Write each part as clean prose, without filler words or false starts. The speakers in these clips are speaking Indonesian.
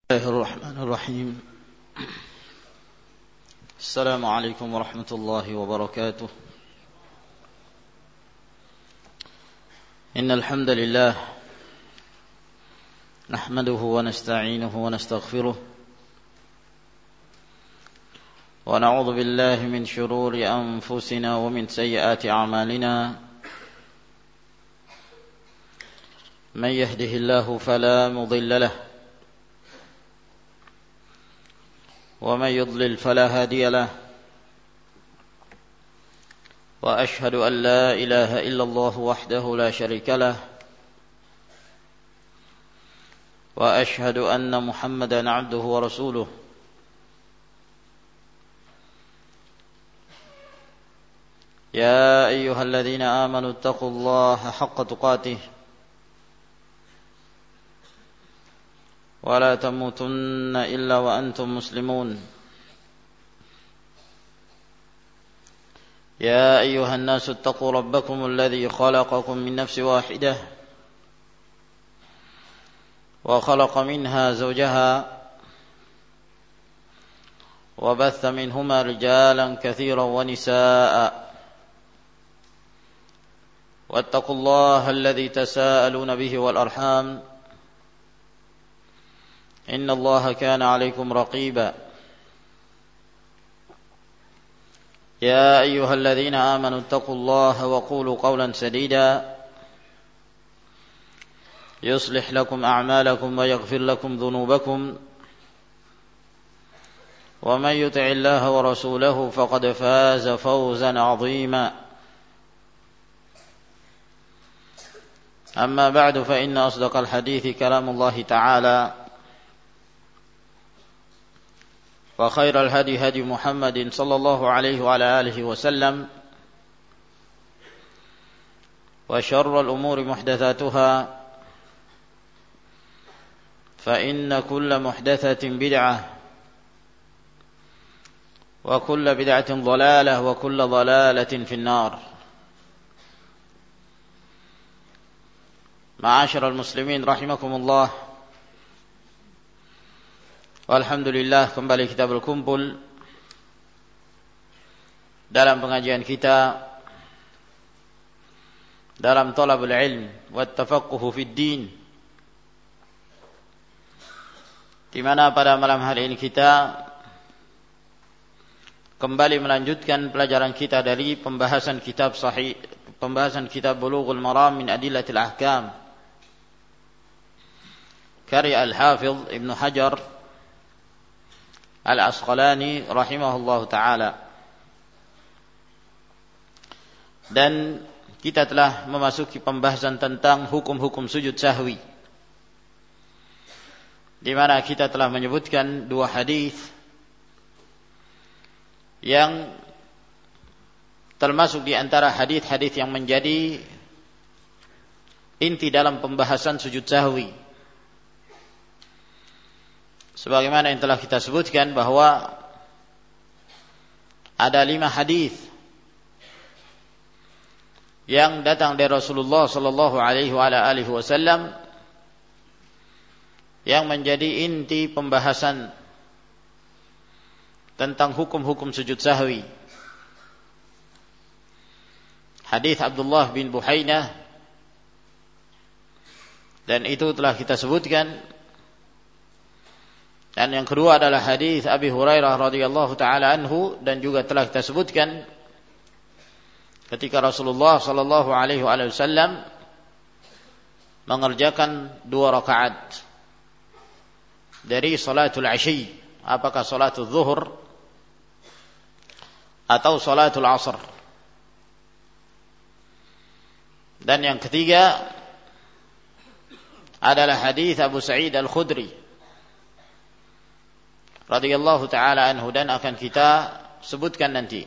الله الرحمن الرحيم. السلام عليكم ورحمة الله وبركاته. إن الحمد لله نحمده ونستعينه ونستغفره ونعوذ بالله من شرور أنفسنا ومن سيئات أعمالنا. من يهده الله فلا مضل له ومن يضلل فلا هادي له وأشهد أن لا إله إلا الله وحده لا شريك له وأشهد أن محمدا عبده ورسوله. يا أيها الذين آمنوا اتقوا الله حق تقاته ولا تموتن إلا وأنتم مسلمون. يا أيها الناس اتقوا ربكم الذي خلقكم من نفس واحدة وخلق منها زوجها وبث منهما رجالا كثيرا ونساء واتقوا الله الذي تساءلون به والأرحام إن الله كان عليكم رقيبا. يا أيها الذين آمنوا اتقوا الله وقولوا قولا سديدا يصلح لكم أعمالكم ويغفر لكم ذنوبكم ومن يطع الله ورسوله فقد فاز فوزا عظيما. أما بعد فإن أصدق الحديث كلام الله تعالى وخير الهدي هدي محمد صلى الله عليه وعلى آله وسلم وشر الأمور محدثاتها فإن كل محدثة بدعة وكل بدعة ضلالة وكل ضلالة في النار. معاشر المسلمين rahimakumullah. Alhamdulillah, kembali kita berkumpul dalam pengajian kita dalam talabul ilm wa tafaqquhu fid din, di mana pada malam hari ini kita kembali melanjutkan pelajaran kita dari pembahasan kitab Bulughul Maram min Adillatil Ahkam karya Al-Hafidh Ibnu Hajar Al-Asqalani rahimahullahu ta'ala. Dan kita telah memasuki pembahasan tentang hukum-hukum sujud sahwi, di mana kita telah menyebutkan dua hadis yang termasuk di antara hadis-hadis yang menjadi inti dalam pembahasan sujud sahwi. Sebagaimana yang telah kita sebutkan bahwa ada 5 hadis yang datang dari Rasulullah sallallahu alaihi wasallam yang menjadi inti pembahasan tentang hukum-hukum sujud sahwi. Hadis Abdullah bin Buhainah, dan itu telah kita sebutkan. Dan yang kedua adalah hadis Abi Hurairah radhiyallahu taala anhu, dan juga telah kita sebutkan ketika Rasulullah sallallahu alaihi wasallam mengerjakan 2 rakaat dari salatul isyi, apakah salatul zuhur atau salatul asr. Dan yang ketiga adalah hadis Abu Sa'id Al-Khudri radhiyallahu ta'ala anhu, dan akan kita sebutkan nanti.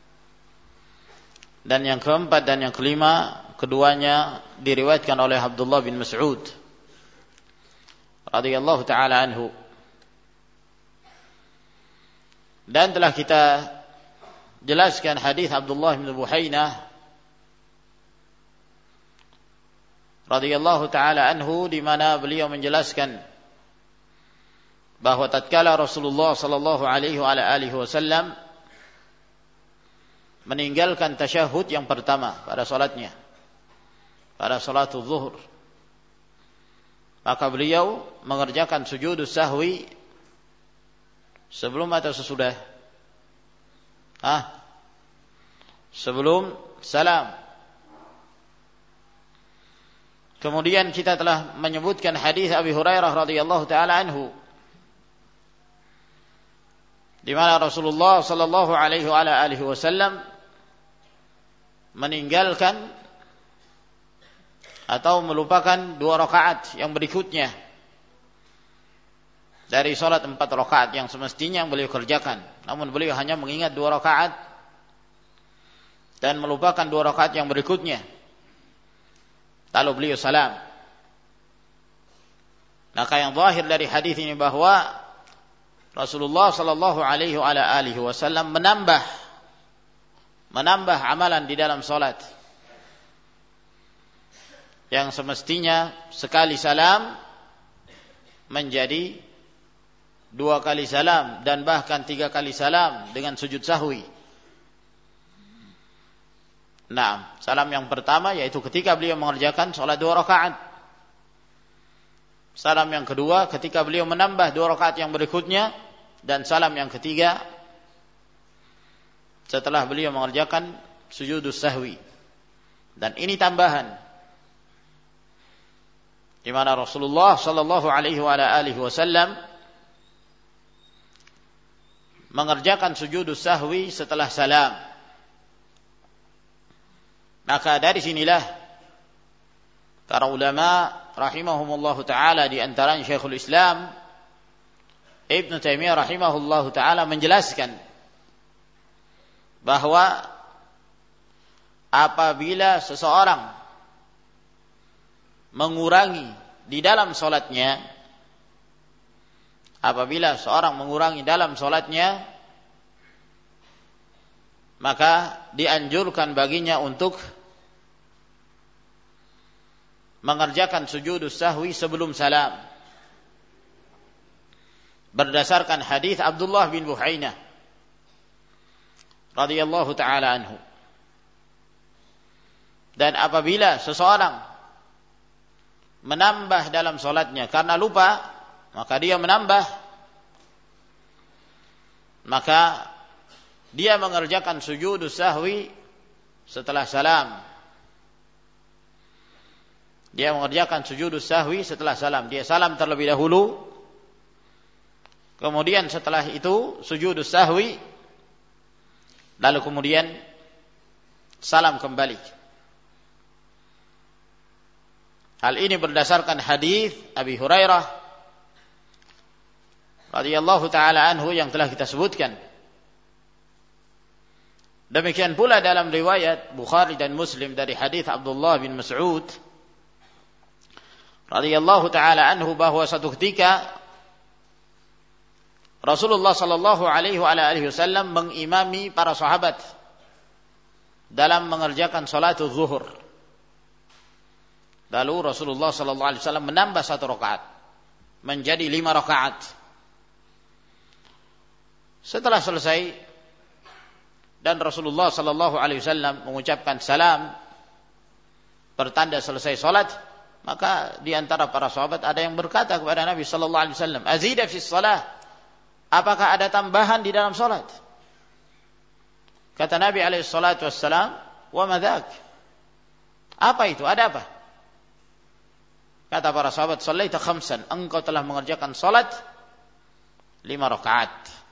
Dan yang keempat dan yang kelima, keduanya diriwayatkan oleh Abdullah bin Mas'ud radhiyallahu ta'ala anhu. Dan telah kita jelaskan hadis Abdullah bin Buhainah radhiyallahu ta'ala anhu, di mana beliau menjelaskan bahwa tatkala Rasulullah sallallahu alaihi wasallam meninggalkan tasyahud yang pertama pada salatnya, pada salatul zuhur, maka beliau mengerjakan sujudus sahwi sebelum atau sesudah? Sebelum salam. Kemudian kita telah menyebutkan hadis Abi Hurairah radhiyallahu taala anhu, di mana Rasulullah sallallahu alaihi wasallam meninggalkan atau melupakan 2 rakaat yang berikutnya dari salat 4 rakaat yang semestinya yang beliau kerjakan. Namun beliau hanya mengingat 2 rakaat dan melupakan 2 rakaat yang berikutnya. Lalu beliau salam. Maka yang zahir dari hadis ini bahwa Rasulullah sallallahu alaihi wasallam menambah amalan di dalam salat. Yang semestinya sekali salam menjadi 2 kali salam dan bahkan 3 kali salam dengan sujud sahwi. Nah, salam yang pertama yaitu ketika beliau mengerjakan salat 2 rakaat. Salam yang kedua ketika beliau menambah 2 rakaat yang berikutnya, dan salam yang ketiga setelah beliau mengerjakan sujudus sahwi. Dan ini tambahan, di mana Rasulullah sallallahu alaihi wasallam mengerjakan sujudus sahwi setelah salam. Maka dari sinilah para ulama rahimahumullahu taala, di antaranya Syekhul Islam Ibnu Taimiyah rahimahullahu taala menjelaskan bahwa apabila seseorang mengurangi di dalam salatnya, maka dianjurkan baginya untuk mengerjakan sujudus sahwi sebelum salam, berdasarkan hadis Abdullah bin Buhainah radhiyallahu taala anhu. Dan apabila seseorang menambah dalam salatnya karena lupa, maka dia menambah, maka dia mengerjakan sujudus sahwi setelah salam. Dia mengerjakan sujudus sahwi setelah salam. Dia salam terlebih dahulu, kemudian setelah itu sujudus sahwi, lalu kemudian salam kembali. Hal ini berdasarkan hadis Abi Hurairah radhiyallahu taala anhu yang telah kita sebutkan. Demikian pula dalam riwayat Bukhari dan Muslim dari hadis Abdullah bin Mas'ud radhiyallahu taala anhu, bahwa satu ketika Rasulullah sallallahu alaihi wasallam mengimami para sahabat dalam mengerjakan salatul zuhur. Lalu Rasulullah sallallahu alaihi wasallam menambah 1 rakaat menjadi 5 rakaat. Setelah selesai dan Rasulullah sallallahu alaihi wasallam mengucapkan salam pertanda selesai salat, maka di antara para sahabat ada yang berkata kepada Nabi sallallahu alaihi wasallam, "Azida fis shalah?" Apakah ada tambahan di dalam salat? Kata Nabi alaihi salatu wassalam, "Wa madzak?" Apa itu? Ada apa? Kata para sahabat, "Shallaita khamsan." Engkau telah mengerjakan salat 5 rakaat.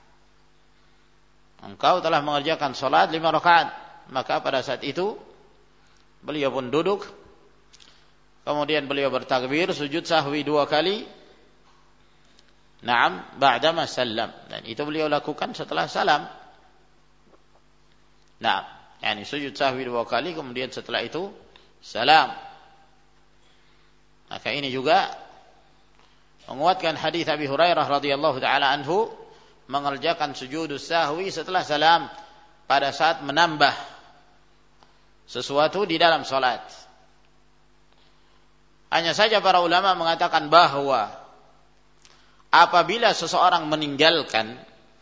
Engkau telah mengerjakan salat 5 rakaat. Maka pada saat itu beliau pun duduk. Kemudian beliau bertakbir sujud sahwi 2 kali. Naam, ba'dama salam. Dan itu beliau lakukan setelah salam. Naam, yani sujud sahwi 2 kali, kemudian setelah itu salam. Maka ini juga menguatkan hadis Abi Hurairah radhiyallahu taala anhu, mengerjakan sujudus sahwi setelah salam pada saat menambah sesuatu di dalam salat. Hanya saja para ulama mengatakan bahwa apabila seseorang meninggalkan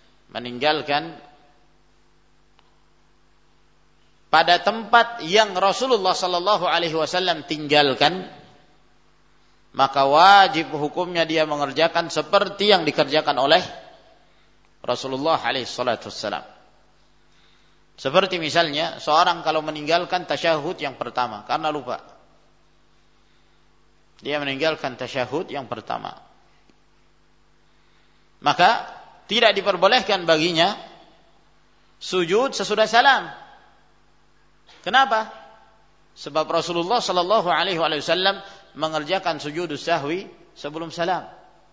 pada tempat yang Rasulullah sallallahu alaihi wasallam tinggalkan, maka wajib hukumnya dia mengerjakan seperti yang dikerjakan oleh Rasulullah alaihi salatu wassalam. Seperti misalnya seorang kalau meninggalkan tasyahud yang pertama karena lupa. Dia meninggalkan tasyahud yang pertama, maka tidak diperbolehkan baginya sujud sesudah salam. Kenapa? Sebab Rasulullah sallallahu alaihi wasallam mengerjakan sujudus sahwi sebelum salam.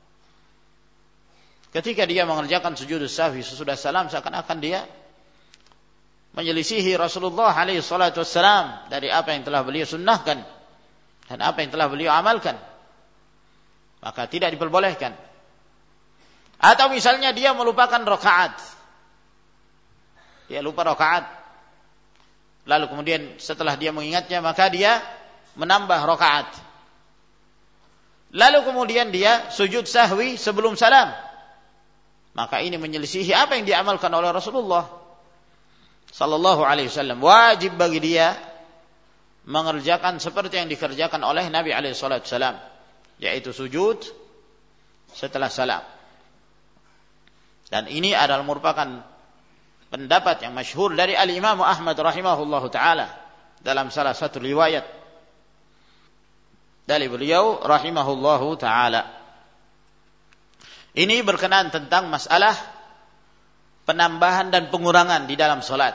Ketika dia mengerjakan sujudus sahwi sesudah salam, seakan-akan dia menyelisihi Rasulullah alaihi salatu wassalam dari apa yang telah beliau sunnahkan dan apa yang telah beliau amalkan. Maka tidak diperbolehkan. Atau misalnya dia melupakan rakaat. Dia lupa rakaat. Lalu kemudian setelah dia mengingatnya, maka dia menambah rakaat. Lalu kemudian dia sujud sahwi sebelum salam. Maka ini menyelisihi apa yang diamalkan oleh Rasulullah sallallahu alaihi wasallam. Wajib bagi dia mengerjakan seperti yang dikerjakan oleh Nabi alaihi salatu wasallam, yaitu sujud setelah salam. Dan ini adalah merupakan pendapat yang masyhur dari Al-Imam Ahmad rahimahullahu taala dalam salah satu riwayat dari beliau rahimahullahu taala. Ini berkenaan tentang masalah penambahan dan pengurangan di dalam salat.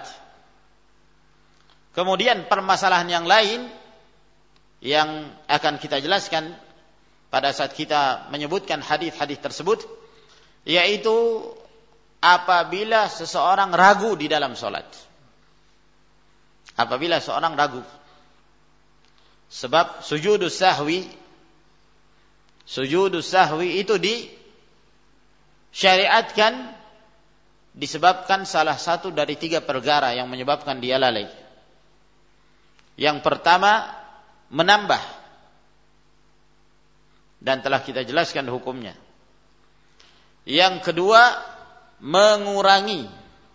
Kemudian permasalahan yang lain yang akan kita jelaskan pada saat kita menyebutkan hadis-hadis tersebut, yaitu apabila seseorang ragu di dalam salat. Apabila seorang ragu. Sebab sujudus sahwi itu disyariatkan disebabkan salah satu dari 3 perkara yang menyebabkan dia lalai. Yang pertama, menambah. Dan telah kita jelaskan hukumnya. Yang kedua, mengurangi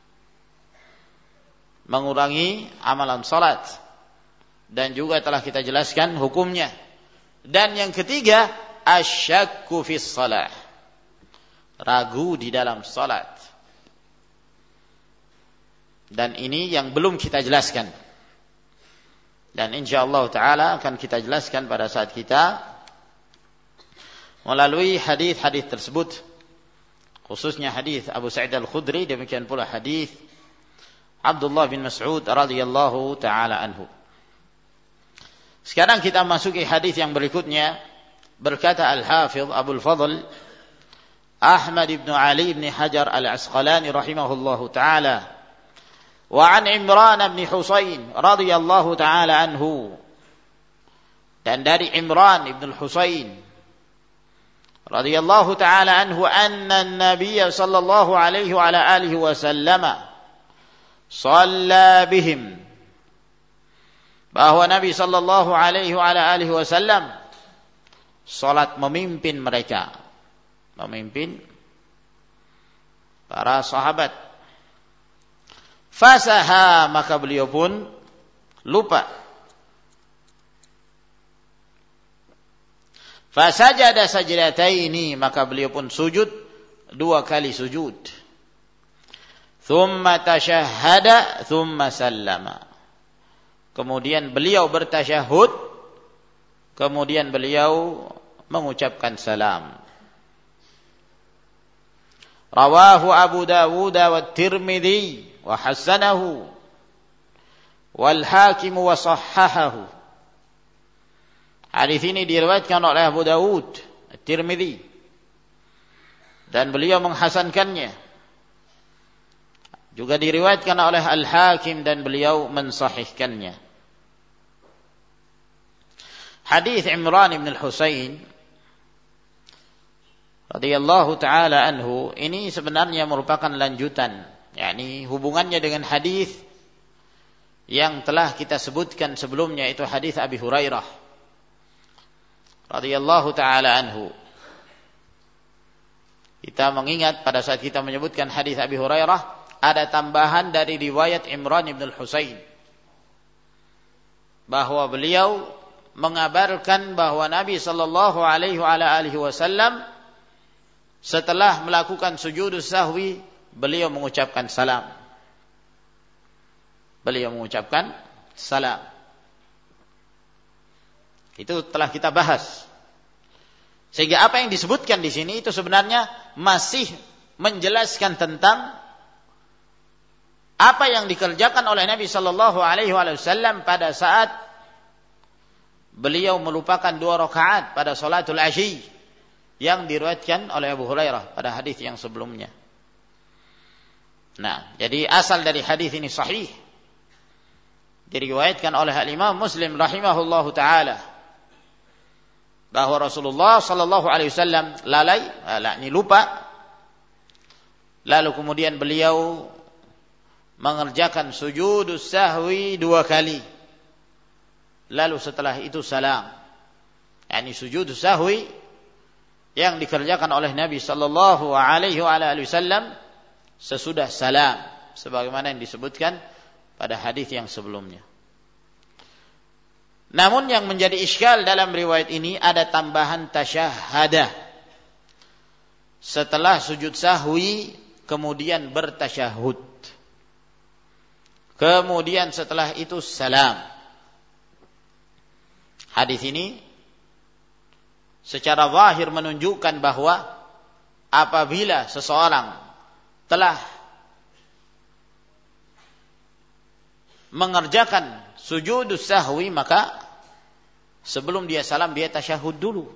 amalan salat, dan juga telah kita jelaskan hukumnya. Dan yang ketiga, asyakku fis salah, ragu di dalam salat. Dan ini yang belum kita jelaskan, dan insyaallah taala akan kita jelaskan pada saat kita melalui hadis-hadis tersebut, khususnya hadis Abu Sa'id Al-Khudri, demikian pula hadis Abdullah bin Mas'ud radhiyallahu taala anhu. Sekarang kita masuki hadis yang berikutnya. Berkata Al-Hafidh Abul Fadl Ahmad ibn Ali ibn Hajar Al-Asqalani rahimahullahu taala, wa an Imran bin Husain radhiyallahu taala anhu, dan dari Imran ibn Husain radhiyallahu taala anhu, anna an-nabiy sallallahu alaihi wa ala alihi wasallam shalla bihim, bahwa Nabi sallallahu alaihi wa ala alihi wasallam salat memimpin mereka, memimpin para sahabat. Fasaha, maka beliau pun lupa. Fasajada sajdataini, maka beliau pun sujud 2 kali sujud. Thumma tashahhada thumma sallama, kemudian beliau bertasyahud, kemudian beliau mengucapkan salam. Rawahu Abu Dawud wa Tirmidzi wa hasanahu wal Hakim wa sahhahahu. Hadis ini diriwayatkan oleh Abu Dawud, At-Tirmidzi, dan beliau menghasankannya. Juga diriwayatkan oleh Al-Hakim dan beliau mensahihkannya. Hadis Imran bin Husain radhiyallahu taala anhu ini sebenarnya merupakan lanjutan, yakni hubungannya dengan hadis yang telah kita sebutkan sebelumnya, itu hadis Abi Hurairah radhiyallahu taala anhu. Kita mengingat pada saat kita menyebutkan hadis Abi Hurairah, ada tambahan dari riwayat Imran ibn al-Husain, bahwa beliau mengabarkan bahwa Nabi sallallahu alaihi wasallam setelah melakukan sujudus sahwi, beliau mengucapkan salam. Beliau mengucapkan salam. Itu telah kita bahas. Sehingga apa yang disebutkan di sini itu sebenarnya masih menjelaskan tentang apa yang dikerjakan oleh Nabi sallallahu alaihi wasallam pada saat beliau melupakan 2 rakaat pada salatul asyi yang diriwayatkan oleh Abu Hurairah pada hadis yang sebelumnya. Nah, jadi asal dari hadis ini sahih. Diriwayatkan oleh Imam Muslim rahimahullahu taala bahwa Rasulullah sallallahu alaihi wasallam lupa, lalu kemudian beliau mengerjakan sujudus sahwi 2 kali, lalu setelah itu salam. Yani sujudus sahwi yang dikerjakan oleh Nabi sallallahu alaihi wasallam sesudah salam, sebagaimana yang disebutkan pada hadis yang sebelumnya. Namun yang menjadi iskal dalam riwayat ini ada tambahan tasyahadah. Setelah sujud sahwi kemudian bertasyahud. Kemudian setelah itu salam. Hadis ini secara zahir menunjukkan bahwa apabila seseorang telah mengerjakan sujudus sahwi, maka sebelum dia salam dia tasyahud dulu.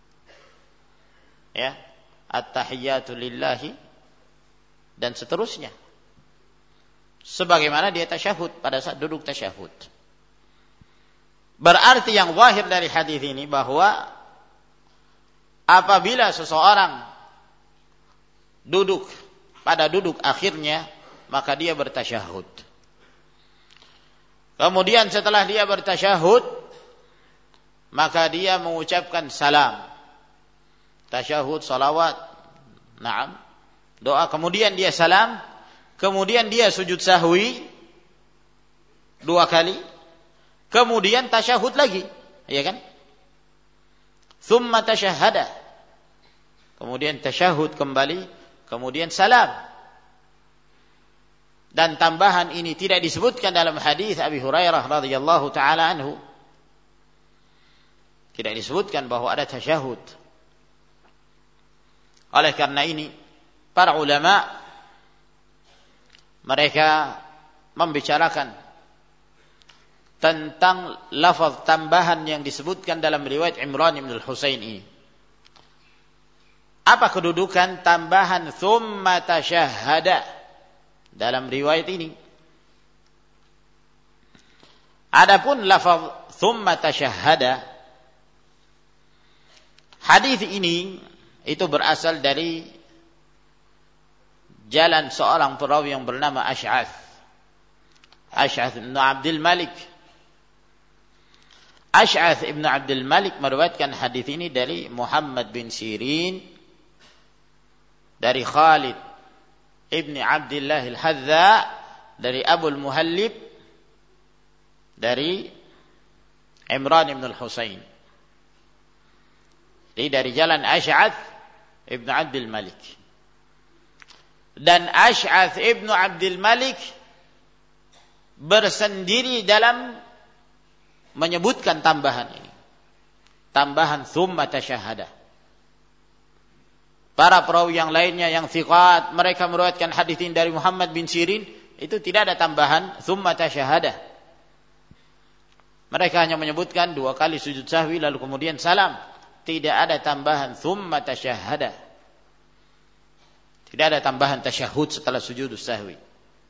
Ya, at-tahiyyatu lillahi dan seterusnya. Sebagaimana dia tasyahud pada saat duduk tasyahud. Berarti yang zahir dari hadis ini bahwa apabila seseorang duduk pada duduk akhirnya, maka dia bertasyahud. Kemudian setelah dia bertasyahud, maka dia mengucapkan salam. Tasyahud, salawat, na'am, doa, kemudian dia salam, kemudian dia sujud sahwi 2 kali, kemudian tasyahud lagi, ya kan? Tsumma tasyahhada. Kemudian tasyahud kembali, kemudian salam. Dan tambahan ini tidak disebutkan dalam hadis Abi Hurairah radhiyallahu taala anhu. Tidak disebutkan bahwa ada tasyahud. Oleh karena ini para ulama mereka membicarakan tentang lafaz tambahan yang disebutkan dalam riwayat Imran ibn al-Husain ini. Apa kedudukan tambahan tsumma tasyahhada dalam riwayat ini? Adapun lafaz tsumma tasyahhada, hadis ini itu berasal dari jalan seorang perawi yang bernama Ash'ath bin Abdul Malik. Ash'ath ibn Abdul Malik meriwayatkan hadis ini dari Muhammad bin Sirin, dari Khalid Ibni Abdullah al-Hadza, dari Abu al-Muhallib, dari Imran ibn al-Husain. Jadi dari jalan Ash'ath ibn Abdul Malik. Dan Ash'ath ibn Abdul Malik bersendiri dalam menyebutkan tambahan ini. Tambahan tsumma tasyahhada. Para perawi yang lainnya yang thiqat, mereka meriwayatkan hadis ini dari Muhammad bin Sirin, itu tidak ada tambahan tsumma tasyahhada. Mereka hanya menyebutkan 2 kali sujud sahwi lalu kemudian salam. Tidak ada tambahan tsumma tasyahhada. Tidak ada tambahan tasyahud setelah sujud sahwi.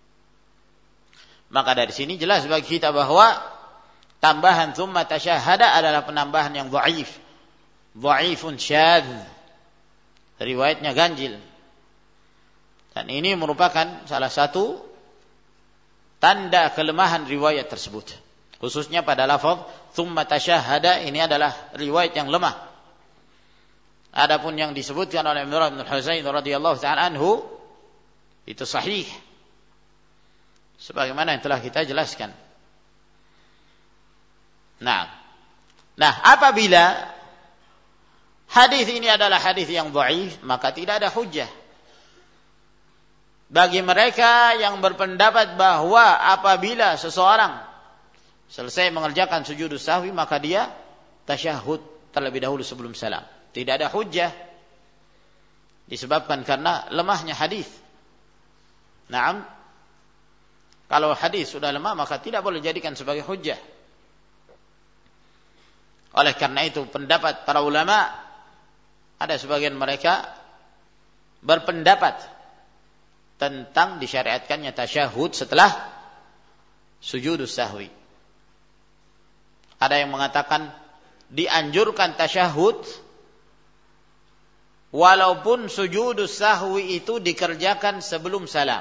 Maka dari sini jelas bagi kita bahwa tambahan tsumma tasyahhada adalah penambahan yang dhaif. Dhaifun syadz. Riwayatnya ganjil. Dan ini merupakan salah satu tanda kelemahan riwayat tersebut. Khususnya pada lafaz tsumma tasyahhada, ini adalah riwayat yang lemah. Adapun yang disebutkan oleh Imran bin Husain radhiyallahu ta'ala anhu itu sahih sebagaimana yang telah kita jelaskan. Nah, apabila hadis ini adalah hadis yang dhaif, maka tidak ada hujjah bagi mereka yang berpendapat bahwa apabila seseorang selesai mengerjakan sujud sahwi maka dia tasyahud terlebih dahulu sebelum salam. Tidak ada hujjah disebabkan karena lemahnya hadis. Naam, kalau hadis sudah lemah maka tidak boleh dijadikan sebagai hujjah. Oleh karena itu pendapat para ulama, ada sebagian mereka berpendapat tentang disyariatkannya tasyahud setelah sujud sahwi. Ada yang mengatakan dianjurkan tasyahud walaupun sujud sahwi itu dikerjakan sebelum salam.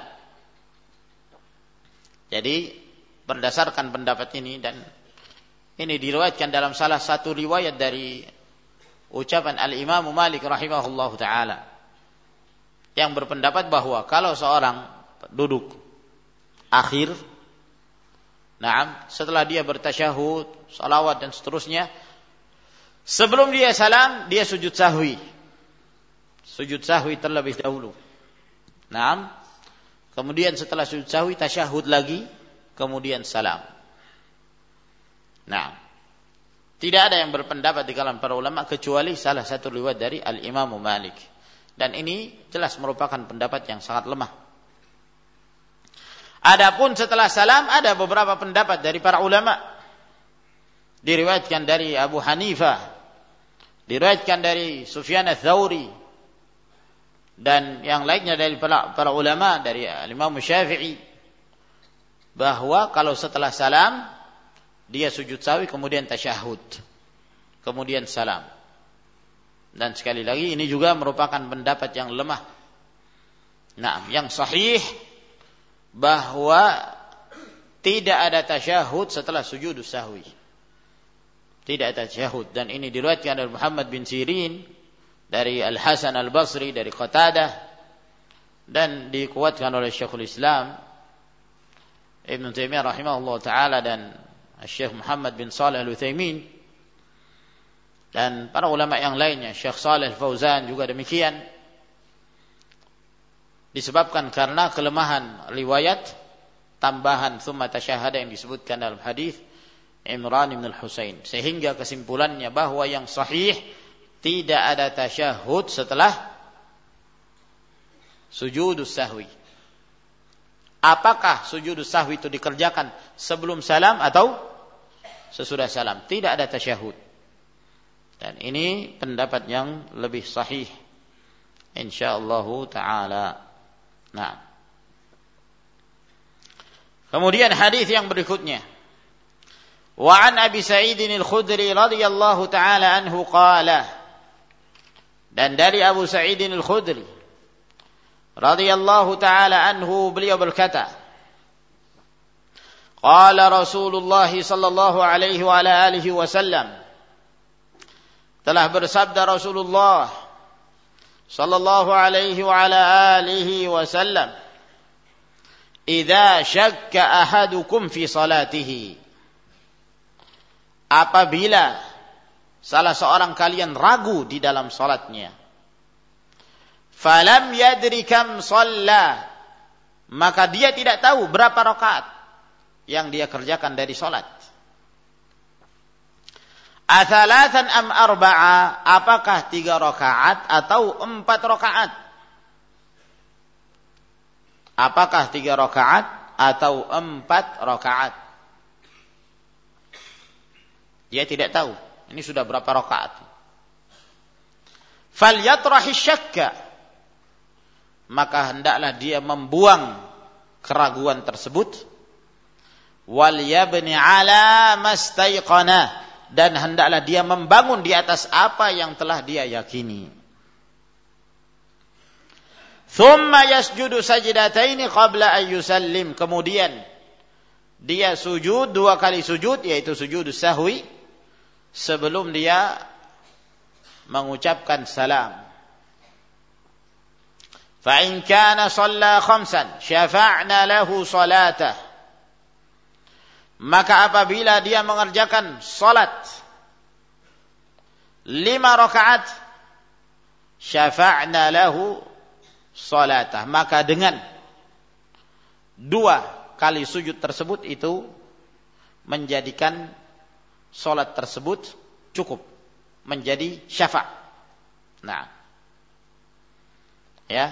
Jadi berdasarkan pendapat ini, dan ini diriwayatkan dalam salah satu riwayat dari ucapan Al-Imam Malik rahimahullahu ta'ala, yang berpendapat bahwa kalau seorang duduk akhir, setelah dia bertasyahud, salawat dan seterusnya, sebelum dia salam, dia sujud sahwi. Sujud sahwi terlebih dahulu. Kemudian setelah sujud sahwi, tasyahud lagi, kemudian salam. Tidak ada yang berpendapat di kalangan para ulama kecuali salah satu riwayat dari Al-Imam Malik. Dan ini jelas merupakan pendapat yang sangat lemah. Adapun setelah salam ada beberapa pendapat dari para ulama. Diriwayatkan dari Abu Hanifah, diriwayatkan dari Sufyan ats-Tsauri, dan yang lainnya dari para ulama, dari Imam Syafi'i, bahwa kalau setelah salam dia sujud sahwi kemudian tasyahud, kemudian salam. Dan sekali lagi ini juga merupakan pendapat yang lemah. Yang sahih bahwa tidak ada tasyahud setelah sujud sahwi. Tidak ada tasyahud, dan ini diriwayatkan dari Muhammad bin Sirin, dari Al-Hasan Al-Basri, dari Qatadah, dan dikuatkan oleh Syekhul Islam Ibn Taimiyah rahimahullah ta'ala dan Syekh Muhammad bin Shalih Al-Utsaimin dan para ulama yang lainnya, Syekh Shalih Al-Fauzan juga demikian, disebabkan karena kelemahan riwayat tambahan tsumma tasyahada yang disebutkan dalam hadis Imran bin Husain, sehingga kesimpulannya bahwa yang sahih tidak ada tasyahud setelah sujud sahwi. Apakah sujud sahwi itu dikerjakan sebelum salam atau sesudah salam? Tidak ada tasyahud. Dan ini pendapat yang lebih sahih insyaallah ta'ala. Kemudian hadis yang berikutnya, wa an Abi Sa'id al-Khudri radhiyallahu ta'ala anhu qala, dan dari Abu Sa'id al-Khudri radhiyallahu ta'ala anhu beliau berkata, qala Rasulullah sallallahu alaihi wa ala alihi wasallam, telah bersabda Rasulullah sallallahu alaihi wa ala alihi wasallam, idza syakka ahadukum fi salatihi, apabila salah seorang kalian ragu di dalam salatnya, falam yadri kam shalla, maka dia tidak tahu berapa rakaat yang dia kerjakan dari salat. Atsalatan am arba'a, apakah 3 rakaat atau 4 rakaat? Apakah 3 rakaat atau 4 rakaat? Dia tidak tahu. Ini sudah berapa rakaat. Falyatrahi syakka, maka hendaklah dia membuang keraguan tersebut. Wal yabni ala mastaiqana, dan hendaklah dia membangun di atas apa yang telah dia yakini. Thumma yasjudu sajdataini qabla an yusallim, kemudian dia sujud 2 kali sujud, yaitu sujud sahwi, sebelum dia mengucapkan salam. Fa in kana shalla khamsan syafa'na lahu salatah. Maka apabila dia mengerjakan salat 5 rakaat, syafa'na lahu salatah, maka dengan 2 kali sujud tersebut itu menjadikan salat tersebut cukup menjadi syafa'. Nah, ya,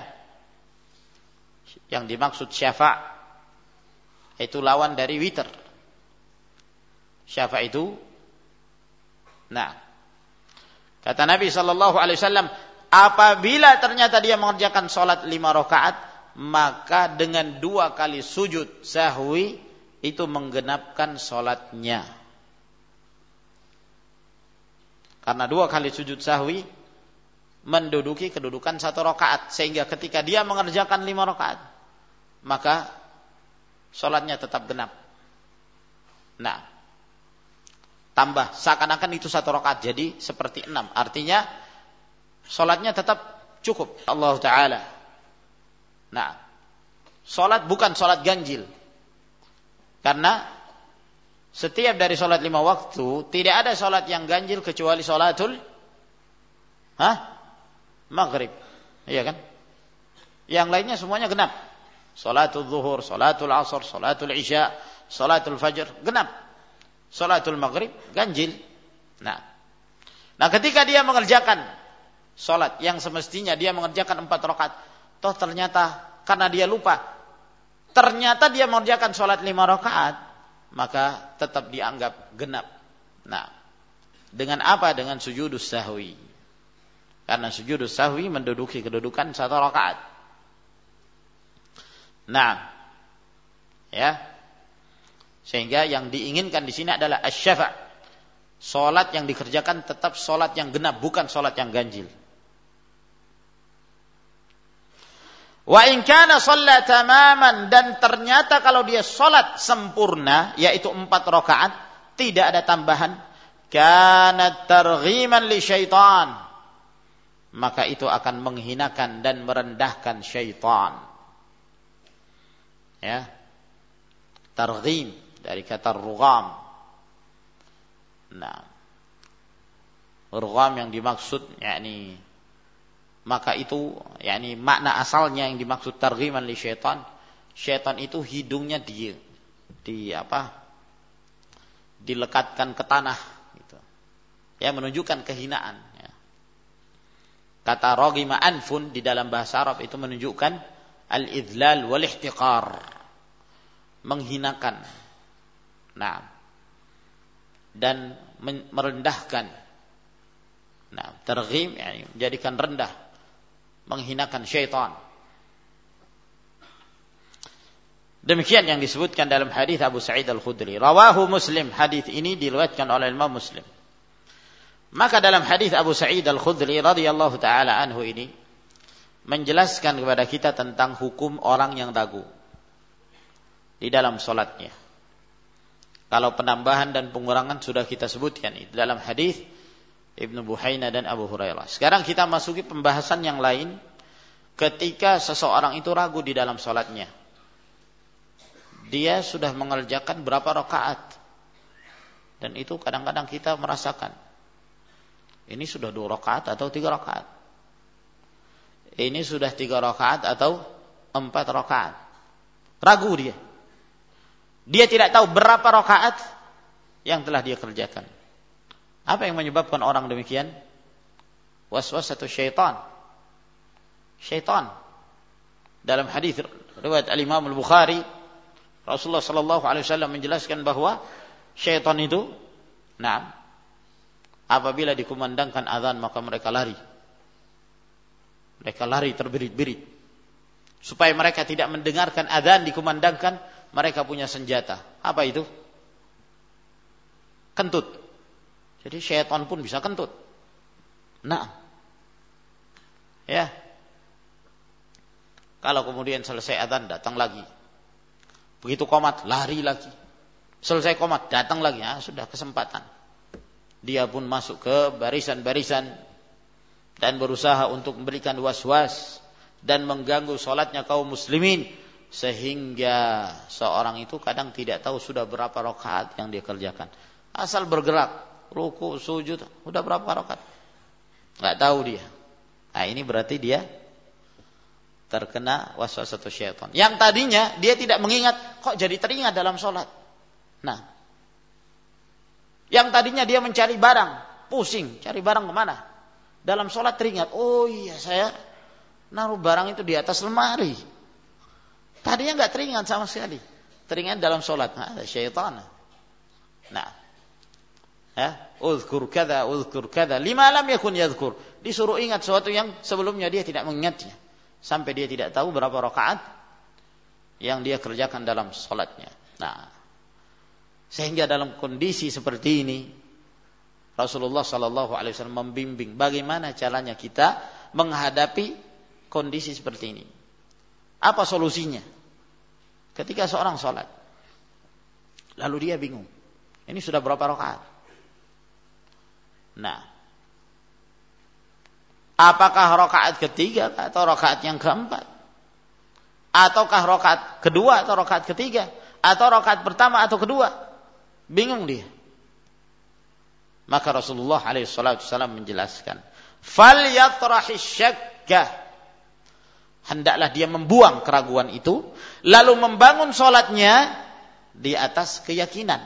yang dimaksud syafa' itu lawan dari witir. Syafa' itu, nah, kata Nabi sallallahu alaihi wasallam, apabila ternyata dia mengerjakan salat 5 rakaat, maka dengan 2 kali sujud sahwi itu menggenapkan salatnya. Karena 2 kali sujud sahwi menduduki kedudukan 1 rakaat, sehingga ketika dia mengerjakan 5 rakaat, maka salatnya tetap genap. Nah, tambah seakan-akan itu 1 rakaat jadi seperti 6. Artinya salatnya tetap cukup Allah Ta'ala. Nah, salat bukan salat ganjil. Karena setiap dari salat 5 waktu tidak ada salat yang ganjil kecuali salatul maghrib. Iya kan? Yang lainnya semuanya genap. Salatul zuhur, salatul asar, salatul isya, salatul fajr, genap. Salatul maghrib ganjil. Nah, ketika dia mengerjakan salat yang semestinya dia mengerjakan 4 rakaat, toh ternyata karena dia lupa, ternyata dia mengerjakan salat 5 rakaat, maka tetap dianggap genap. Nah, dengan apa? Dengan sujudus sahwi. Karena sujudus sahwi menduduki kedudukan 1 rakaat. Nah, ya. Sehingga yang diinginkan di sini adalah asy-syafa'. Salat yang dikerjakan tetap salat yang genap, bukan salat yang ganjil. Wa in kana shalla tamaman, dan ternyata kalau dia salat sempurna yaitu 4 rakaat, tidak ada tambahan, kana targhiman li syaitan, maka itu akan menghinakan dan merendahkan syaitan. Ya. Targhim dari kata rugham. Nah, rugham yang dimaksud yakni, maka itu yakni makna asalnya yang dimaksud targhiman li syaitan. Syaitan itu hidungnya dilekatkan ke tanah gitu. Ya, menunjukkan kehinaan ya. Kata raghima anfun di dalam bahasa Arab itu menunjukkan al-idlal wal ihtiqar, menghinakan. Nah, dan merendahkan. Nah, targhim yani menjadikan rendah, menghinakan syaitan. Demikian yang disebutkan dalam hadis Abu Sa'id Al-Khudri. Rawahu Muslim, hadis ini diriwayatkan oleh Imam Muslim. Maka dalam hadis Abu Sa'id Al-Khudri radhiyallahu taala anhu ini menjelaskan kepada kita tentang hukum orang yang ragu di dalam salatnya. Kalau penambahan dan pengurangan sudah kita sebutkan itu dalam hadis Ibnu Buhaina dan Abu Hurairah. Sekarang kita masuki pembahasan yang lain ketika seseorang itu ragu di dalam salatnya. Dia sudah mengerjakan berapa rakaat. Dan itu kadang-kadang kita merasakan. Ini sudah 2 rakaat atau 3 rakaat. Ini sudah 3 rakaat atau 4 rakaat. Ragu dia. Dia tidak tahu berapa rakaat yang telah dia kerjakan. Apa yang menyebabkan orang demikian? Waswasatu syaitan. Syaitan. Dalam hadis riwayat Al-Imam Al-Bukhari, Rasulullah sallallahu alaihi wasallam menjelaskan bahwa syaitan itu, apabila dikumandangkan azan maka mereka lari. Mereka lari terbirit-birit. Supaya mereka tidak mendengarkan azan dikumandangkan, mereka punya senjata. Apa itu? Kentut. Jadi syaitan pun bisa kentut. Nah. Ya. Kalau kemudian selesai azan datang lagi. Begitu qomat lari lagi. Selesai qomat datang lagi. Ya, sudah kesempatan. Dia pun masuk ke barisan-barisan dan berusaha untuk memberikan was-was dan mengganggu salatnya kaum muslimin, sehingga seorang itu kadang tidak tahu sudah berapa rakaat yang dia kerjakan. Asal bergerak, ruku, sujud, sudah berapa rakaat? Enggak tahu dia. Nah, ini berarti dia terkena waswasatus syaitan. Yang tadinya dia tidak mengingat, kok jadi teringat dalam salat. Nah, yang tadinya dia mencari barang, pusing, cari barang kemana? Dalam salat teringat, oh iya saya naruh barang itu di atas lemari. Tadinya enggak teringat sama sekali. Teringat dalam salat. Ada syaitan. Nah, ya, uzkur kadza lima lam yakun yadhkur. Disuruh ingat sesuatu yang sebelumnya dia tidak mengingatnya, sampai dia tidak tahu berapa rakaat yang dia kerjakan dalam salatnya. Nah, sehingga dalam kondisi seperti ini Rasulullah sallallahu alaihi wasallam membimbing bagaimana caranya kita menghadapi kondisi seperti ini. Apa solusinya? Ketika seorang salat lalu dia bingung, ini sudah berapa rakaat? Nah, apakah rakaat ketiga atau rakaat yang keempat? Ataukah rakaat kedua atau rakaat ketiga? Atau rakaat pertama atau kedua? Bingung dia. Maka Rasulullah SAW menjelaskan, "Falyatrahish syakkah." Hendaklah dia membuang keraguan itu, lalu membangun salatnya di atas keyakinan.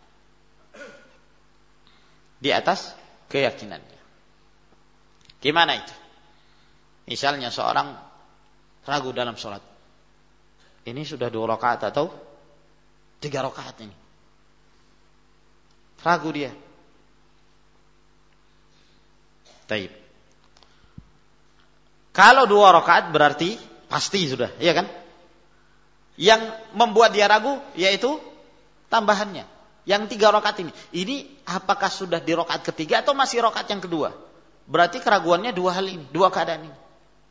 Di atas keyakinannya. Gimana itu? Misalnya seorang ragu dalam salat. Ini sudah 2 rakaat atau 3 rakaat ini. Ragu dia. Taib. Kalau 2 rakaat berarti pasti sudah, iya kan? Yang membuat dia ragu yaitu tambahannya. Yang 3 rakaat ini apakah sudah di rakaat ketiga atau masih rakaat yang kedua? Berarti keraguannya 2 hal ini, 2 keadaan ini.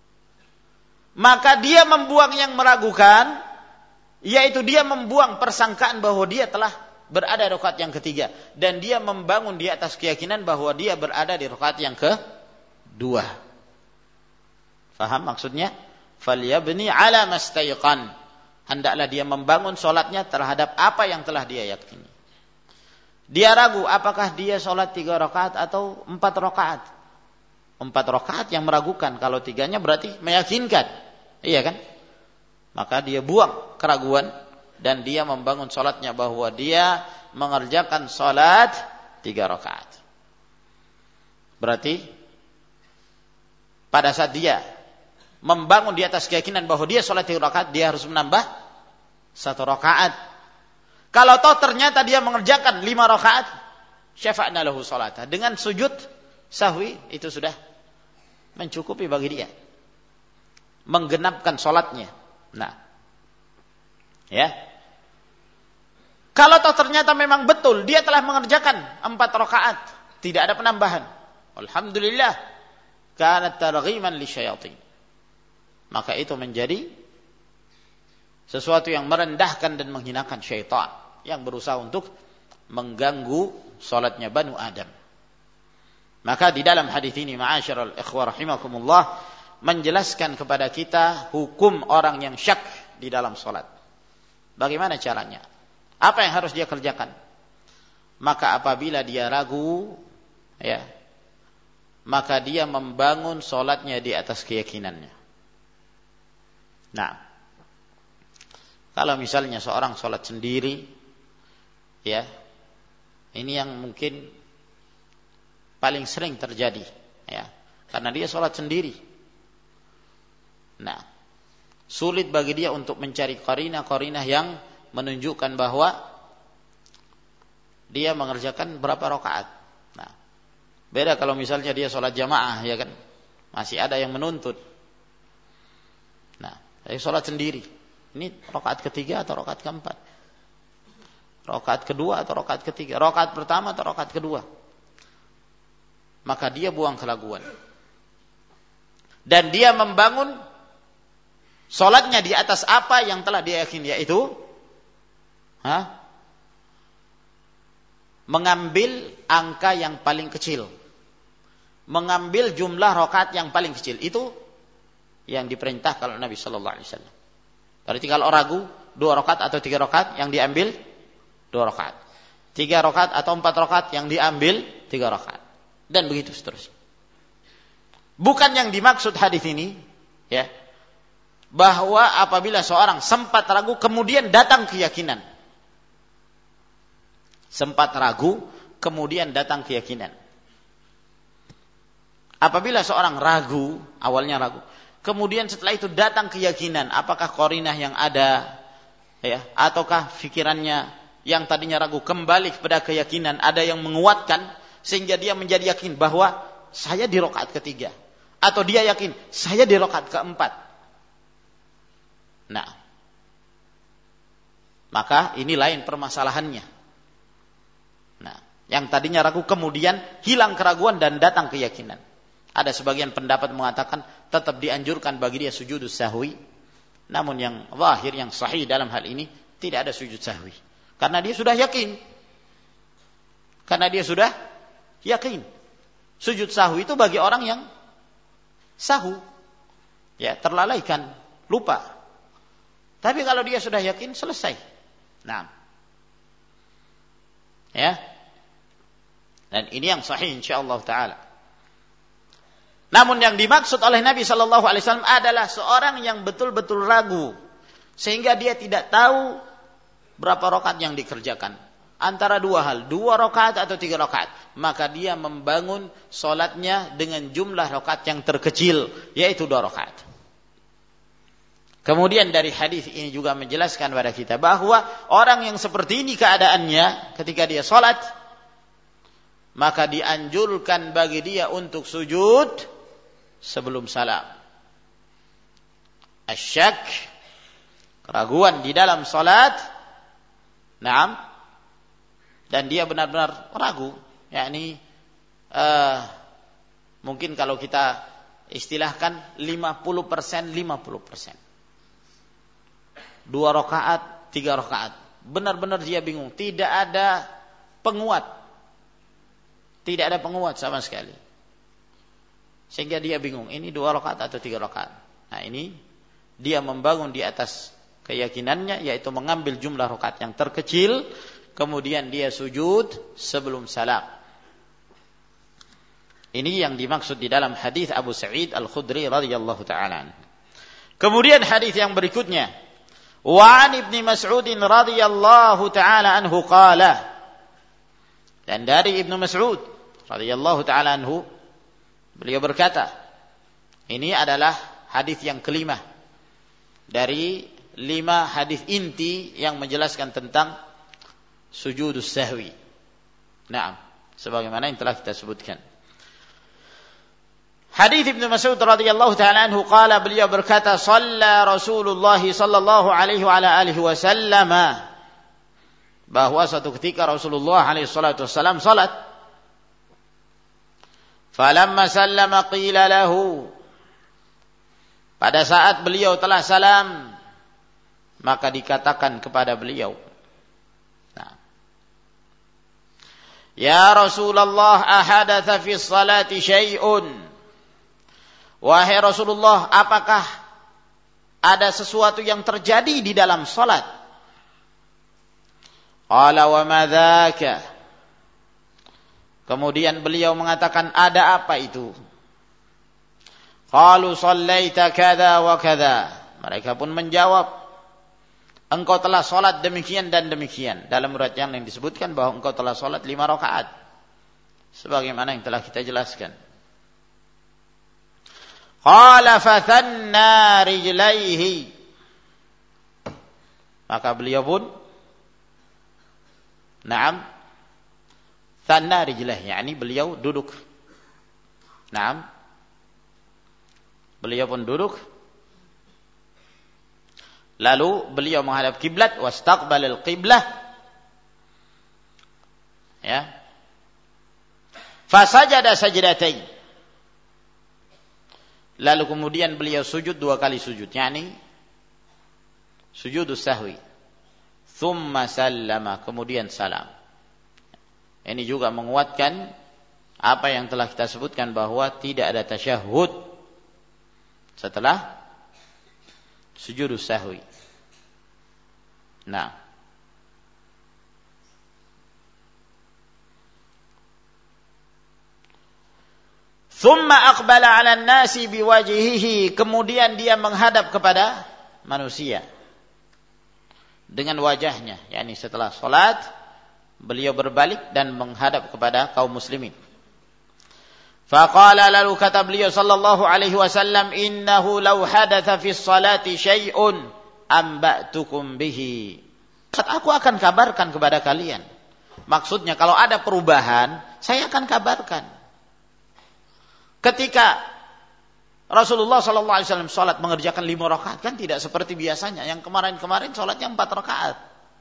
Maka dia membuang yang meragukan, yaitu dia membuang persangkaan bahwa dia telah berada di rakaat yang ketiga, dan dia membangun di atas keyakinan bahwa dia berada di rakaat yang kedua. Faham maksudnya? Falyabni ala mastayqan. Hendaklah dia membangun salatnya terhadap apa yang telah dia yakini. Dia ragu apakah dia salat 3 rakaat atau 4 rakaat. 4 rakaat yang meragukan, kalau 3-nya berarti meyakinkan. Iya kan? Maka dia buang keraguan dan dia membangun salatnya bahwa dia mengerjakan salat 3 rakaat. Berarti pada saat dia membangun di atas keyakinan bahwa dia salat 3 rakaat, dia harus menambah 1 rakaat. Kalau toh ternyata dia mengerjakan 5 rakaat, syafa'na lahu salatah. Dengan sujud sahwi itu sudah mencukupi bagi dia, menggenapkan salatnya. Nah, ya. Kalau toh ternyata memang betul dia telah mengerjakan 4 rakaat, tidak ada penambahan, alhamdulillah, kanat targhiman lisyayatin. Maka itu menjadi sesuatu yang merendahkan dan menghinakan syaitan yang berusaha untuk mengganggu salatnya Banu Adam. Maka di dalam hadis ini, ma'asyiral ikhwah rahimakumullah, menjelaskan kepada kita hukum orang yang syak di dalam salat. Bagaimana caranya? Apa yang harus dia kerjakan? Maka apabila dia ragu, ya, maka dia membangun salatnya di atas keyakinannya. Nah, kalau misalnya seorang salat sendiri, ya, ini yang mungkin paling sering terjadi, ya, karena dia salat sendiri. Nah, sulit bagi dia untuk mencari qarinah yang menunjukkan bahwa dia mengerjakan berapa rakaat. Nah, beda kalau misalnya dia salat jamaah, ya kan, masih ada yang menuntut. Nah, dia salat sendiri. Ini rakaat ketiga atau rakaat keempat? Rakaat kedua atau rakaat ketiga? Rakaat pertama atau rakaat kedua? Maka dia buang keraguan. Dan dia membangun salatnya di atas apa yang telah dia yakini, yaitu mengambil angka yang paling kecil. mengambil jumlah rakaat yang paling kecil. Itu yang diperintahkan oleh Nabi sallallahu alaihi wasallam. Berarti kalau ragu 2 rakaat atau 3 rakaat yang diambil 2 rakaat. 3 rakaat atau 4 rakaat yang diambil 3 rakaat. Dan begitu seterusnya. Bukan yang dimaksud hadis ini ya, bahwa apabila seorang sempat ragu kemudian datang keyakinan. Sempat ragu kemudian datang keyakinan. Apabila seorang ragu, awalnya ragu, kemudian setelah itu datang keyakinan, apakah qarinah yang ada ya, ataukah pikirannya yang tadinya ragu kembali kepada keyakinan, ada yang menguatkan sehingga dia menjadi yakin bahwa saya di rakaat ketiga, atau dia yakin saya di rakaat keempat. Nah, maka ini lain permasalahannya. Nah, yang tadinya ragu kemudian hilang keraguan dan datang keyakinan. Ada sebagian pendapat mengatakan tetap dianjurkan bagi dia sujud sahwi. Namun yang zahir, yang sahih dalam hal ini tidak ada sujud sahwi. Karena dia sudah yakin. Sujud sahwi itu bagi orang yang sahu. Ya, terlalaikan, lupa. Tapi kalau dia sudah yakin, selesai. Nah. Ya. Dan ini yang sahih insyaallah taala. Namun yang dimaksud oleh Nabi sallallahu alaihi wasallam adalah seorang yang betul-betul ragu sehingga dia tidak tahu berapa rakaat yang dikerjakan. Antara 2 hal, 2 rakaat atau 3 rakaat, maka dia membangun salatnya dengan jumlah rakaat yang terkecil, yaitu 2 rakaat. Kemudian dari hadis ini juga menjelaskan kepada kita bahwa orang yang seperti ini keadaannya ketika dia salat, maka dianjurkan bagi dia untuk sujud sebelum salam. Asyak, keraguan di dalam salat, naam, dan dia benar-benar ragu, yakni mungkin kalau kita istilahkan 50%, 50%. 2 rakaat, 3 rakaat. Benar-benar dia bingung, tidak ada penguat. Tidak ada penguat sama sekali. Sehingga dia bingung, ini 2 rakaat atau 3 rakaat. Nah, ini dia membangun di atas keyakinannya, yaitu mengambil jumlah rakaat yang terkecil, kemudian dia sujud sebelum salam. Ini yang dimaksud di dalam hadis Abu Sa'id Al-Khudri radhiyallahu ta'ala. Kemudian hadis yang berikutnya, wa 'an Ibnu Mas'ud radhiyallahu ta'ala anhu qala. Dan dari Ibnu Mas'ud radhiyallahu ta'ala anhu, beliau berkata, ini adalah hadis yang kelima dari 5 hadis inti yang menjelaskan tentang sujudus sahwi. Naam, sebagaimana yang telah kita sebutkan. Hadis Ibnu Mas'ud radhiyallahu ta'ala anhu qala, beliau berkata, shalla Rasulullah sallallahu alaihi wa ala alihi wasallam, bahwa suatu ketika Rasulullah alaihi salatu wasallam salat. Falamma sallama qila lahu, pada saat beliau telah salam, maka dikatakan kepada beliau, nah, ya Rasulullah, ahadatha fi salati syai'un, wahai Rasulullah, apakah ada sesuatu yang terjadi di dalam salat? Qala wa ma dzaka, kemudian beliau mengatakan, ada apa itu? Qalu shallaita kadza wa kadza, mereka pun menjawab, engkau telah salat demikian dan demikian. Dalam riwayat yang lain disebutkan bahwa engkau telah salat 5 rakaat, sebagaimana yang telah kita jelaskan. Qala fathanna rijlaihi, maka beliau pun na'am thanna rijlah, yakni beliau duduk. Naam. Beliau pun duduk. Lalu beliau menghadap kiblat, wastaqbalal qiblah. Ya. Fasajada sajdatain. Lalu kemudian beliau sujud 2 kali sujud, yakni sujudus sahwi. Tsumma sallama, kemudian salam. Ini juga menguatkan apa yang telah kita sebutkan bahwa tidak ada tasyahud setelah sujudus sahwi. Nah, thumma aqbala 'ala an-nasi biwajhihi, kemudian dia menghadap kepada manusia dengan wajahnya, yakni setelah salat beliau berbalik dan menghadap kepada kaum muslimin. Faqala, lalu kata beliau sallallahu alaihi wasallam, innahu law hadatha fi sholati syai'un amba'tukum bihi. Aku akan kabarkan kepada kalian. Maksudnya kalau ada perubahan, saya akan kabarkan. Ketika Rasulullah sallallahu alaihi wasallam salat mengerjakan 5 rakaat, kan tidak seperti biasanya. Yang kemarin-kemarin salatnya 4 rakaat.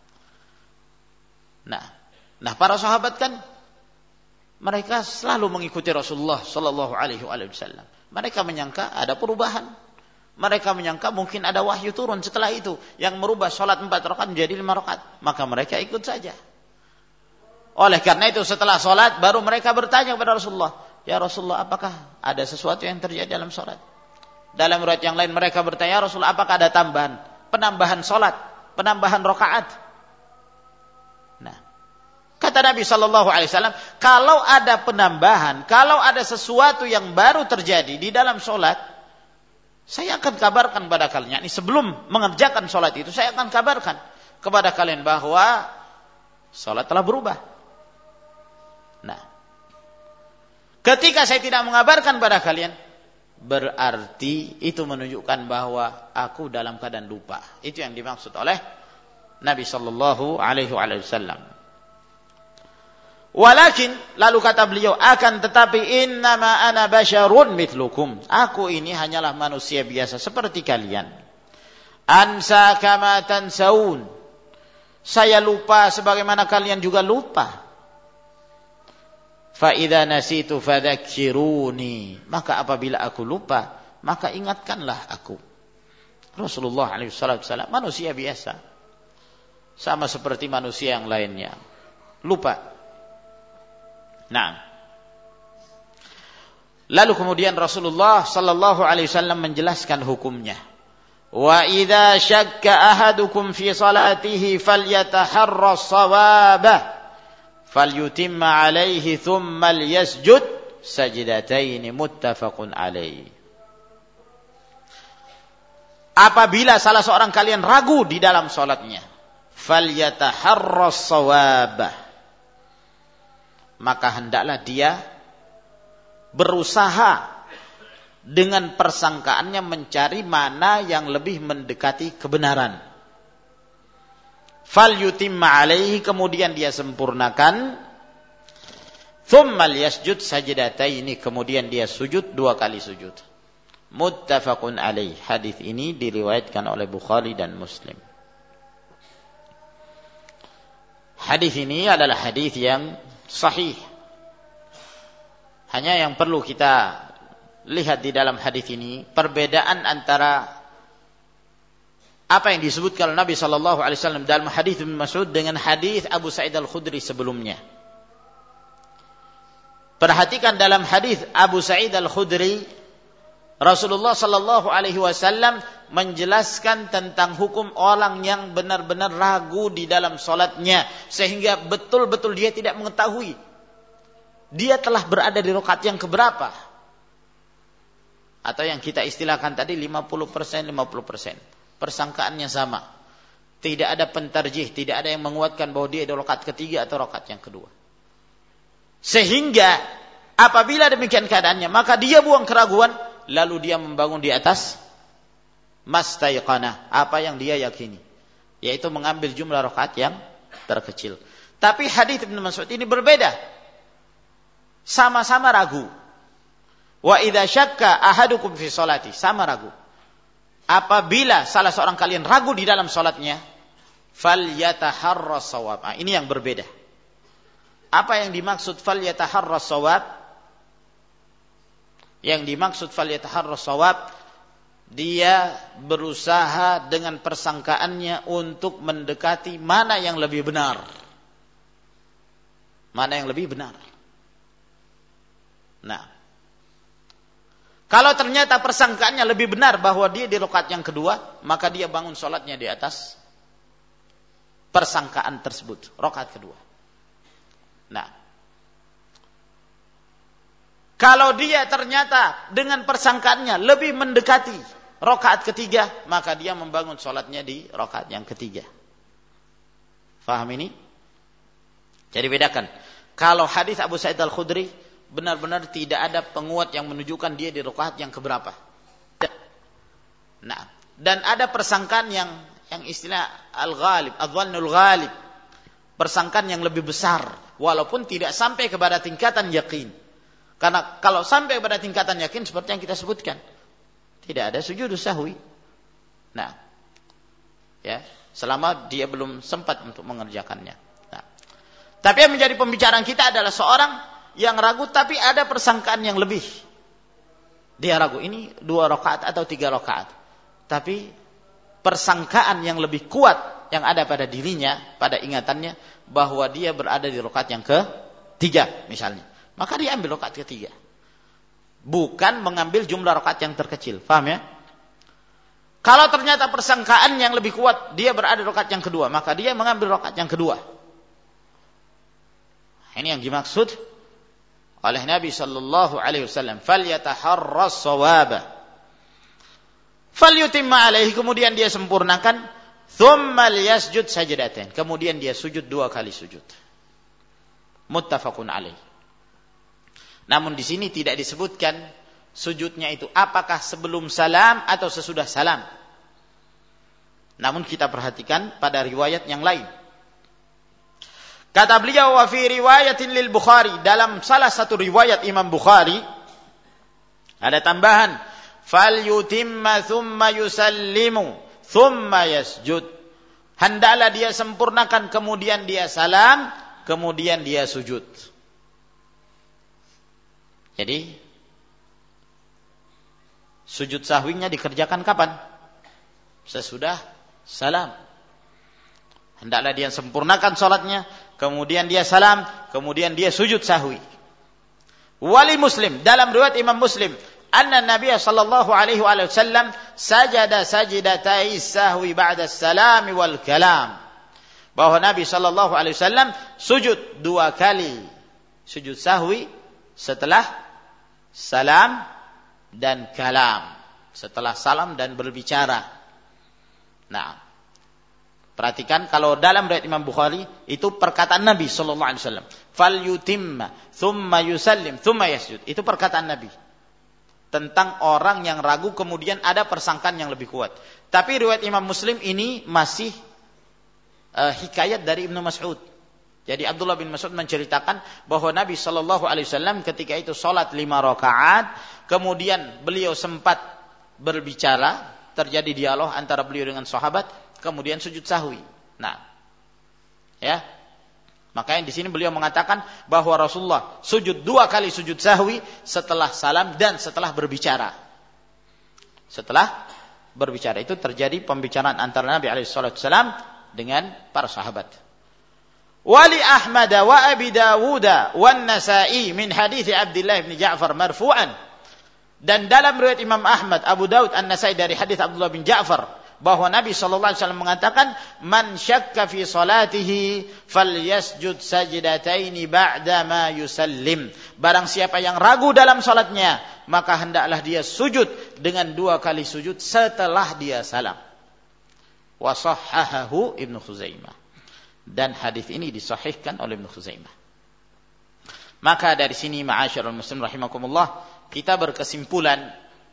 Nah, para sahabat kan mereka selalu mengikuti Rasulullah sallallahu alaihi wasallam. Mereka menyangka ada perubahan. Mereka menyangka mungkin ada wahyu turun setelah itu yang merubah salat 4 rakaat menjadi 5 rakaat. Maka mereka ikut saja. Oleh karena itu setelah salat baru mereka bertanya kepada Rasulullah, "Ya Rasulullah, apakah ada sesuatu yang terjadi dalam salat?" Dalam riwayat yang lain mereka bertanya, "Ya Rasulullah, apakah ada penambahan salat, penambahan rakaat?" Nah, kata Nabi sallallahu alaihi wasallam, kalau ada penambahan, kalau ada sesuatu yang baru terjadi di dalam salat, saya akan kabarkan kepada kalian. Ini sebelum mengerjakan salat itu, saya akan kabarkan kepada kalian bahwa salat telah berubah. Nah, ketika saya tidak mengabarkan kepada kalian, berarti itu menunjukkan bahwa aku dalam keadaan lupa. Itu yang dimaksud oleh Nabi sallallahu alaihi wasallam. Walakin, lalu kata beliau, akan tetapi innama ana basyarun mithlukum. Aku ini hanyalah manusia biasa seperti kalian. Ansa kama tansaun. Saya lupa sebagaimana kalian juga lupa. Fa idza nasitu fadzakiruni. Maka apabila aku lupa, maka ingatkanlah aku. Rasulullah alaihi wasallam manusia biasa. Sama seperti manusia yang lainnya. Lupa. Nah, lalu kemudian Rasulullah sallallahu alaihi wasallam menjelaskan hukumnya. Wa idza syakka ahadukum fi salatihi falyataharra as-shawaba falyutimma alaihi thumma liyasjud sajdatayn muttafaqun alaihi. Apabila salah seorang kalian ragu di dalam salatnya, falyataharra as-shawaba, maka hendaklah dia berusaha dengan persangkaannya mencari mana yang lebih mendekati kebenaran. Fal yutimma alaihi, kemudian dia sempurnakan. Thumma liyasjud sajdataini, kemudian dia sujud 2 kali sujud. Muttafaqun alaih. Hadis ini diriwayatkan oleh Bukhari dan Muslim. Hadis ini adalah hadis yang sahih. Hanya yang perlu kita lihat di dalam hadis ini, perbedaan antara apa yang disebutkan oleh Nabi sallallahu alaihi wasallam dalam hadis Ibnu Mas'ud dengan hadis Abu Sa'id Al-Khudri sebelumnya. Perhatikan dalam hadis Abu Sa'id Al-Khudri, Rasulullah sallallahu alaihi wasallam menjelaskan tentang hukum orang yang benar-benar ragu di dalam salatnya sehingga betul-betul dia tidak mengetahui dia telah berada di rakaat yang keberapa. Atau yang kita istilahkan tadi 50%. Persangkaannya sama. Tidak ada pentarjih, tidak ada yang menguatkan bahwa dia di rakaat ketiga atau rakaat yang kedua. Sehingga apabila demikian keadaannya, maka dia buang keraguan, lalu dia membangun di atas mastaiqanah, apa yang dia yakini, yaitu mengambil jumlah rakaat yang terkecil. Tapi hadis Ibnu Mas'ud ini berbeda. Sama-sama ragu. Wa idza syakka ahadukum fi sholati, sama ragu. Apabila salah seorang kalian ragu di dalam salatnya, falyataharra shawab. Ini yang berbeda. Apa yang dimaksud falyataharra shawab? Yang dimaksud falyataharra shawab, dia berusaha dengan persangkaannya untuk mendekati mana yang lebih benar. Mana yang lebih benar. Nah, kalau ternyata persangkaannya lebih benar bahwa dia di rakaat yang kedua, maka dia bangun sholatnya di atas persangkaan tersebut, rakaat kedua. Nah, kalau dia ternyata dengan persangkaannya lebih mendekati rakaat ketiga, maka dia membangun sholatnya di rakaat yang ketiga. Faham ini? Jadi bedakan. Kalau hadis Abu Sa'id Al-Khudri benar-benar tidak ada penguat yang menunjukkan dia di rakaat yang keberapa. Nah, dan ada persangkaan yang istilah al-ghalib, adh-dhannul ghalib. Persangkaan yang lebih besar walaupun tidak sampai kepada tingkatan yakin. Karena kalau sampai kepada tingkatan yakin seperti yang kita sebutkan, tidak ada sujud sahwi. Nah, ya, selama dia belum sempat untuk mengerjakannya. Nah, tapi yang menjadi pembicaraan kita adalah seorang yang ragu tapi ada persangkaan yang lebih. Dia ragu ini 2 rakaat atau 3 rakaat. Tapi persangkaan yang lebih kuat yang ada pada dirinya, pada ingatannya bahwa dia berada di rakaat yang ke-3 misalnya. Maka dia ambil rakaat ke-3. Bukan mengambil jumlah rakaat yang terkecil. Paham ya? Kalau ternyata persangkaan yang lebih kuat dia berada di rakaat yang kedua, maka dia mengambil rakaat yang kedua. Ini yang dimaksud oleh Nabi sallallahu alaihi wasallam, "Falyataharras shawaba." Falyutimma alaihi, kemudian dia sempurnakan, "Tsumma liyasjud sajdatain." Kemudian dia sujud 2 kali sujud. Muttafaqun alaih. Namun di sini tidak disebutkan sujudnya itu apakah sebelum salam atau sesudah salam. Namun kita perhatikan pada riwayat yang lain. Kata beliau, wa fi riwayatin lil Bukhari, dalam salah satu riwayat Imam Bukhari ada tambahan, falyutimma thumma yusallimu thumma yasjud. Hendaklah dia sempurnakan, kemudian dia salam, kemudian dia sujud. Jadi sujud sahwinya dikerjakan kapan? Sesudah salam. Hendaklah dia sempurnakan salatnya, kemudian dia salam, kemudian dia sujud sahwi. Wali Muslim, dalam riwayat Imam Muslim, anna Nabi sallallahu alaihi wasallam sajada sajdatai sahwi ba'da salam wal kalam. Bahwa Nabi sallallahu alaihi wasallam sujud 2 kali sujud sahwi setelah salam dan kalam, setelah salam dan berbicara. Nah, perhatikan kalau dalam riwayat Imam Bukhari itu perkataan Nabi sallallahu alaihi wasallam, falyutimma thumma yusallim thumma yasjud. Itu perkataan Nabi tentang orang yang ragu kemudian ada persangkaan yang lebih kuat. Tapi riwayat Imam Muslim ini masih hikayat dari Ibnu Mas'ud. Jadi Abdullah bin Mas'ud menceritakan bahwa Nabi sallallahu alaihi wasallam ketika itu salat 5 rakaat, kemudian beliau sempat berbicara, terjadi dialog antara beliau dengan sahabat, kemudian sujud sahwi. Nah, ya. Makanya di sini beliau mengatakan bahwa Rasulullah sujud 2 kali sujud sahwi setelah salam dan setelah berbicara. Setelah berbicara itu terjadi pembicaraan antara Nabi alaihi wasallam dengan para sahabat. Wali Ahmad wa Abi Dawud wa An-Nasa'i min hadits Abdullah bin Ja'far marfu'an. Dan dalam riwayat Imam Ahmad, Abu Dawud, An-Nasa'i dari hadits Abdullah bin Ja'far bahwa Nabi sallallahu alaihi wasallam mengatakan, "Man syakka fi salatihi falyasjud sajdataini ba'da ma yusallim." Barang siapa yang ragu dalam salatnya, maka hendaklah dia sujud dengan 2 kali sujud setelah dia salam. Wa sahhahahu Ibnu Khuzaimah. Dan hadis ini disahihkan oleh Ibnu Khuzaimah. Maka dari sini ma'asyiral muslimin rahimakumullah, kita berkesimpulan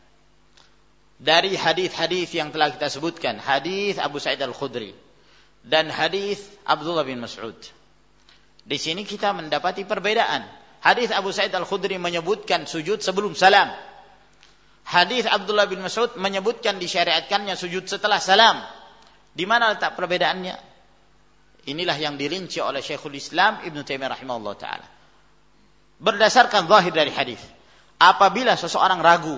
dari hadis-hadis yang telah kita sebutkan, hadis Abu Sa'id Al-Khudri dan hadis Abdullah bin Mas'ud. Di sini kita mendapati perbedaan. Hadis Abu Sa'id Al-Khudri menyebutkan sujud sebelum salam. Hadis Abdullah bin Mas'ud menyebutkan disyariatkannya sujud setelah salam. Di mana letak perbedaannya? Inilah yang dirinci oleh Syekhul Islam Ibnu Taimiyah rahimahullah taala. Berdasarkan zahir dari hadis, apabila seorang ragu,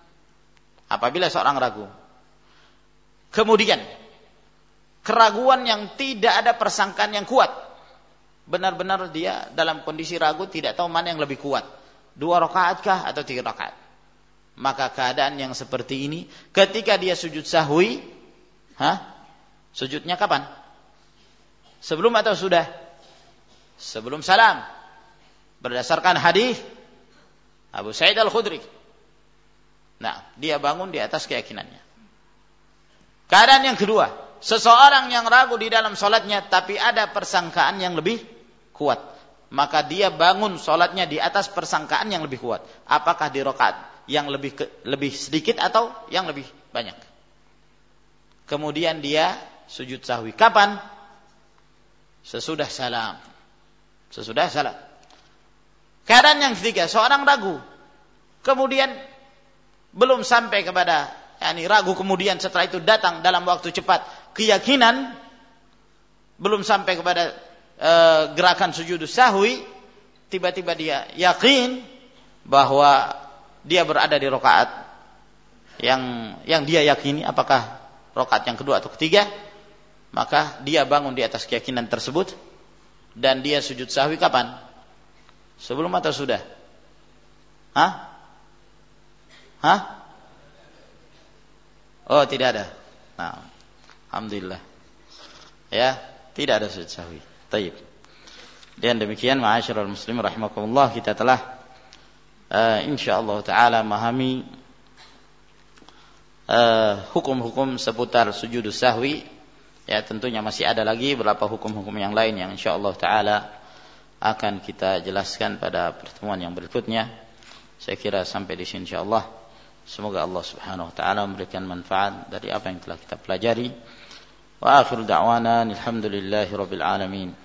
kemudian keraguan yang tidak ada persangkaan yang kuat, benar-benar dia dalam kondisi ragu, tidak tahu mana yang lebih kuat, 2 rakaatkah atau 3 rakaat? Maka keadaan yang seperti ini ketika dia sujud sahwi, sujudnya kapan? Sebelum atau sudah? Sebelum salam. Berdasarkan hadis Abu Sa'id Al-Khudri. Nah, dia bangun di atas keyakinannya. Keadaan yang kedua, seseorang yang ragu di dalam salatnya tapi ada persangkaan yang lebih kuat, maka dia bangun salatnya di atas persangkaan yang lebih kuat. Apakah di rakaat yang lebih sedikit atau yang lebih banyak? Kemudian dia sujud sahwi. Kapan? Sesudah salam. Sesudah salam. Keadaan yang ketiga, seorang ragu. Kemudian belum sampai kepada ragu, kemudian setelah itu datang dalam waktu cepat keyakinan, belum sampai kepada gerakan sujud sahwi, tiba-tiba dia yakin bahwa dia berada di rakaat yang dia yakini, apakah rakaat yang kedua atau ketiga, maka dia bangun di atas keyakinan tersebut dan dia sujud sahwi kapan? Sebelum atau sudah? Oh, tidak ada. Nah, alhamdulillah. Ya, tidak ada sujud sahwi. Baik. Dan demikian ma'asyiral muslimin rahimakumullah, kita telah insyaallah taala memahami hukum-hukum seputar sujud sahwi. Ya, tentunya masih ada lagi beberapa hukum-hukum yang lain yang insyaallah taala akan kita jelaskan pada pertemuan yang berikutnya. Saya kira sampai di sini insyaallah. Semoga Allah Subhanahu wa taala memberikan manfaat dari apa yang telah kita pelajari. Wa akhiru da'wana alhamdulillahi rabbil alamin.